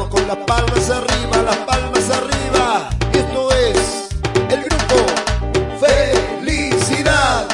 Vamos con las palmas arriba, las palmas arriba. Esto es el grupo Felicidad.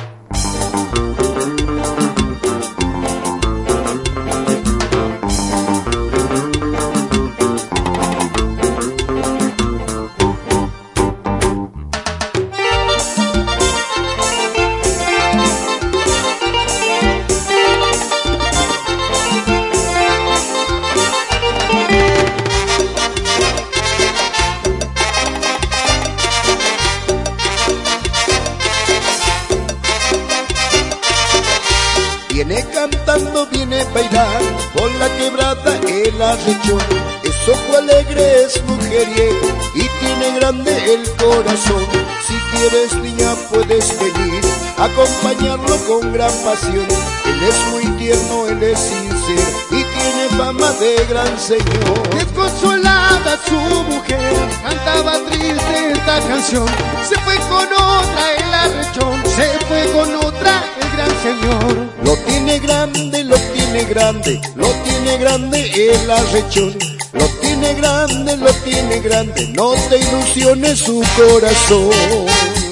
Viene cantando, viene bailando, por la quebrada el arrechón. Es ojo alegre, es mujeriego y tiene grande el corazón. Si quieres niña puedes venir, acompañarlo con gran pasión. Él es muy tierno, él es sincero y tiene fama de gran señor. Desconsolada su mujer, cantaba triste esta canción. Se fue con otra el arrechón, se fue con otra el gran señor. Lo tiene grande, lo tiene grande, lo tiene grande el arrechón. Lo tiene grande, lo tiene grande, no te ilusiones su corazón.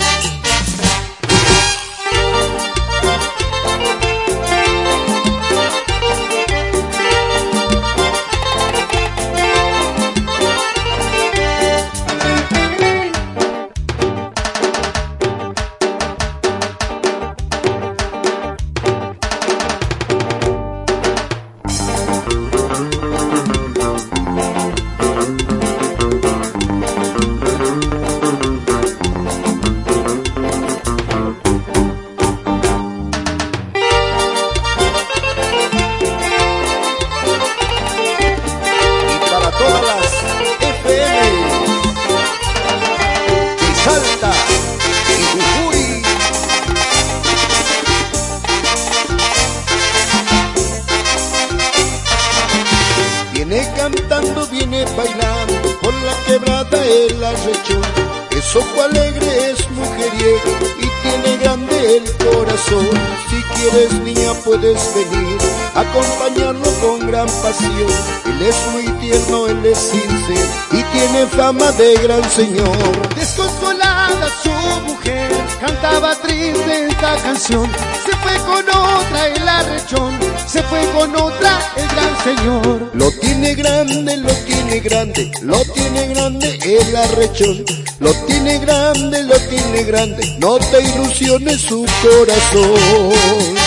Viene cantando, viene bailando, por la quebrada el arrechón. Es ojo alegre, es mujeriego y tiene grande el corazón. Si quieres niña puedes venir, acompañarlo con gran pasión. Él es muy tierno, él es sincero y tiene fama de gran señor. Desconsolada su mujer, cantaba triste esta canción. Se fue con otra el arrechón, se fue con otra el gran señor. Lo tiene grande, lo tiene grande, lo tiene grande el arrechón. Lo tiene grande, lo tiene grande, no te ilusiones su corazón.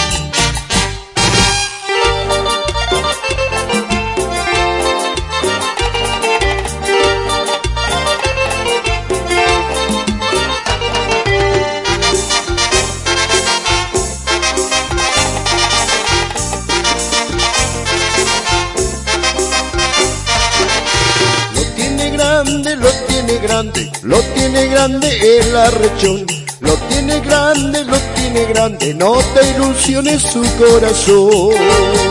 Lo tiene grande, lo tiene grande el arrechón. Lo tiene grande, no te ilusiones su corazón.